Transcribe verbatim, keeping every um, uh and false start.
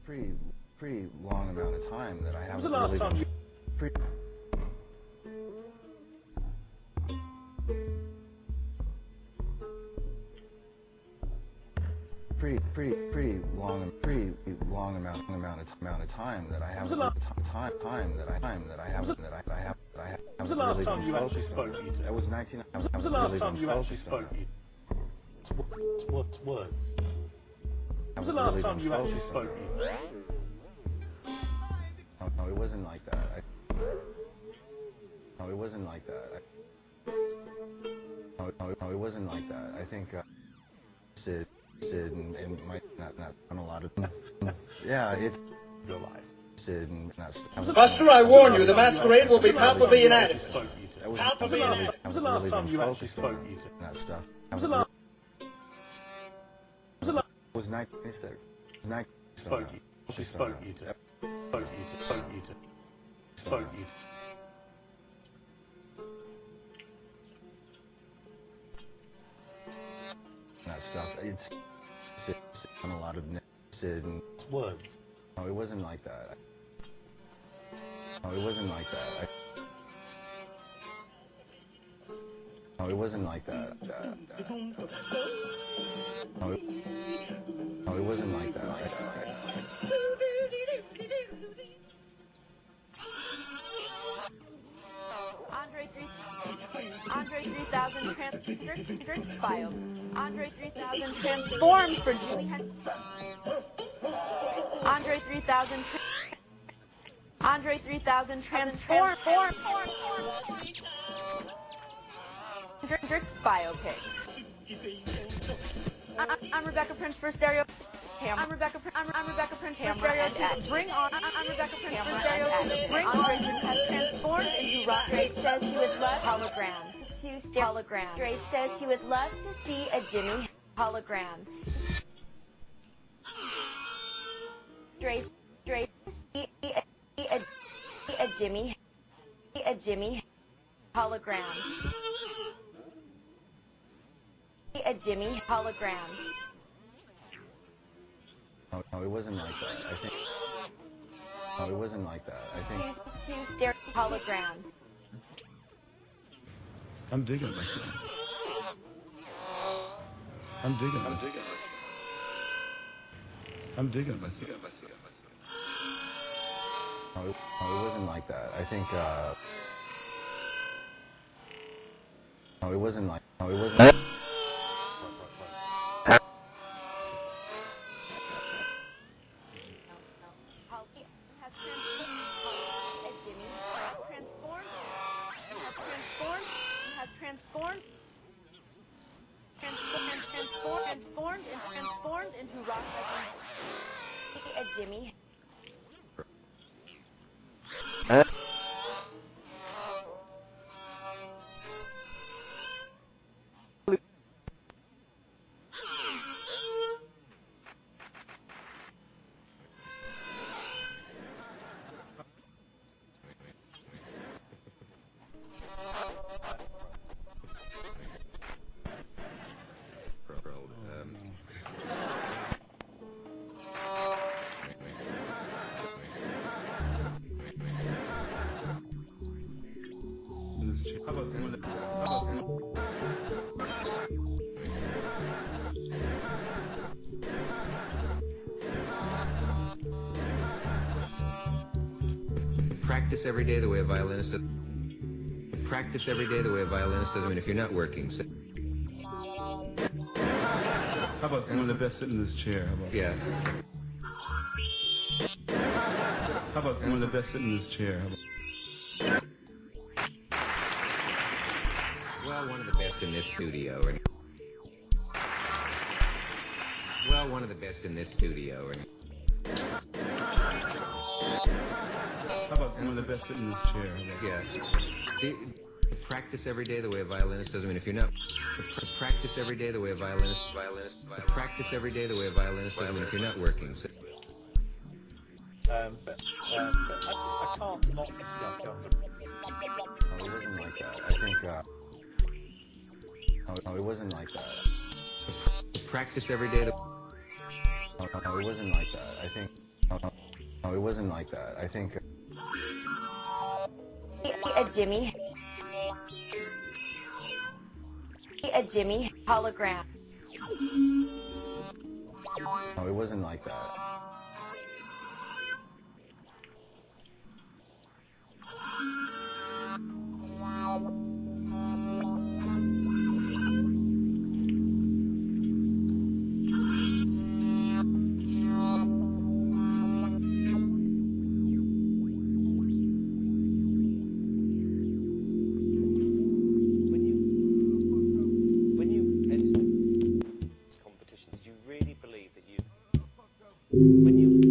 pretty, pretty long amount of time that I haven't. When was the last really time been you? Pretty, pretty, pretty, pretty long, pretty long amount, amount of amount of time that I haven't. the last- Time, time that I, time that I haven't, that I, that I have, that I have. When was the last really time been you actually focused on spoke? that. You That was nineteen. I When was the haven't last really time been you actually focused on spoke? that. You? What words? When was the haven't last really time been you actually focused on spoke? that. You? No, no, it wasn't like that. I, no, it wasn't like that. I, no, no, no, it wasn't like that. I think uh, Sid, Sid, and, and might not not done a lot of. Yeah, it's Your life. Sid and not. Buster, I warn you, the masquerade will be When was the last palpably time you actually inadequate. spoke? You? That was, How When was the come last you- time- when was the last time you actually spoke? You? That stuff. When was the last? When was the last It was nineteen ninety-six. nineteen spoke? You? She spoke. You to. Spoke. You to. Spoke. You to. Spoke. You to. That stuff. It's Sid, Sid done a lot of Sid and. Words. No, it wasn't like that. No, it wasn't like that. I, no, it wasn't like that. Uh, uh, no, it, no, it wasn't like that. I, I, Andre three, Andre three thousand trans, Drix, Drix bio. Andre three thousand transforms for Julie Hen. Andre three thousand. Tra- Andre three thousand transform. Form, form, form. Drix, Drix biopic. I- I- I'm Rebecca Prince for stereo. Cam- I'm Rebecca. Prin- I'm, I'm Rebecca Prince for stereo. Bring on. I- I'm Rebecca Prince for stereo. Bring on. Has transformed into rock. Dre says he would love hologram to stare hologram. Dre says he would love to see a Jimmy hologram. Dre, Dre, see a, see a, see a Jimmy, see a Jimmy hologram. See a Jimmy hologram. no, no, it wasn't like that. I think. No, it wasn't like that. I think. To, to stare hologram. I'm digging myself. I'm digging myself. I'm digging myself. No, it, no, it wasn't like that. I think. Uh, no, it wasn't like. No, it wasn't. Has transformed a Jimmy transformed has transformed has transformed transformed transformed transformed and transformed into rock a Jimmy. In this chair. How about some of the? How about some? Practice every day the way a violinist does. Practice every day the way a violinist does. I mean, if you're not working, so, How about some of the best sit in this chair? How about? yeah. How about some of the best sit in this chair? How about? Well, one of the best in this studio. Or, well, one of the best in this studio. Or, How about some of the best sit in this chair? How about? yeah. The, practice every day the way a violinist does. I mean, if you're not. Practice every day the way a violinist. Violinist. Practice every day the way a violinist does. I mean, if you're not working, so. Um, but, um, but I, I can't not discuss Guns N' No, it wasn't like that. I think. Uh, no, no, it wasn't like that. Practice every day the. No, no, it wasn't like that. I think. No, no, it wasn't like that. I think. A Jimmy. A Jimmy hologram. No, it wasn't like that. When you enter competitions, do you really believe that you when you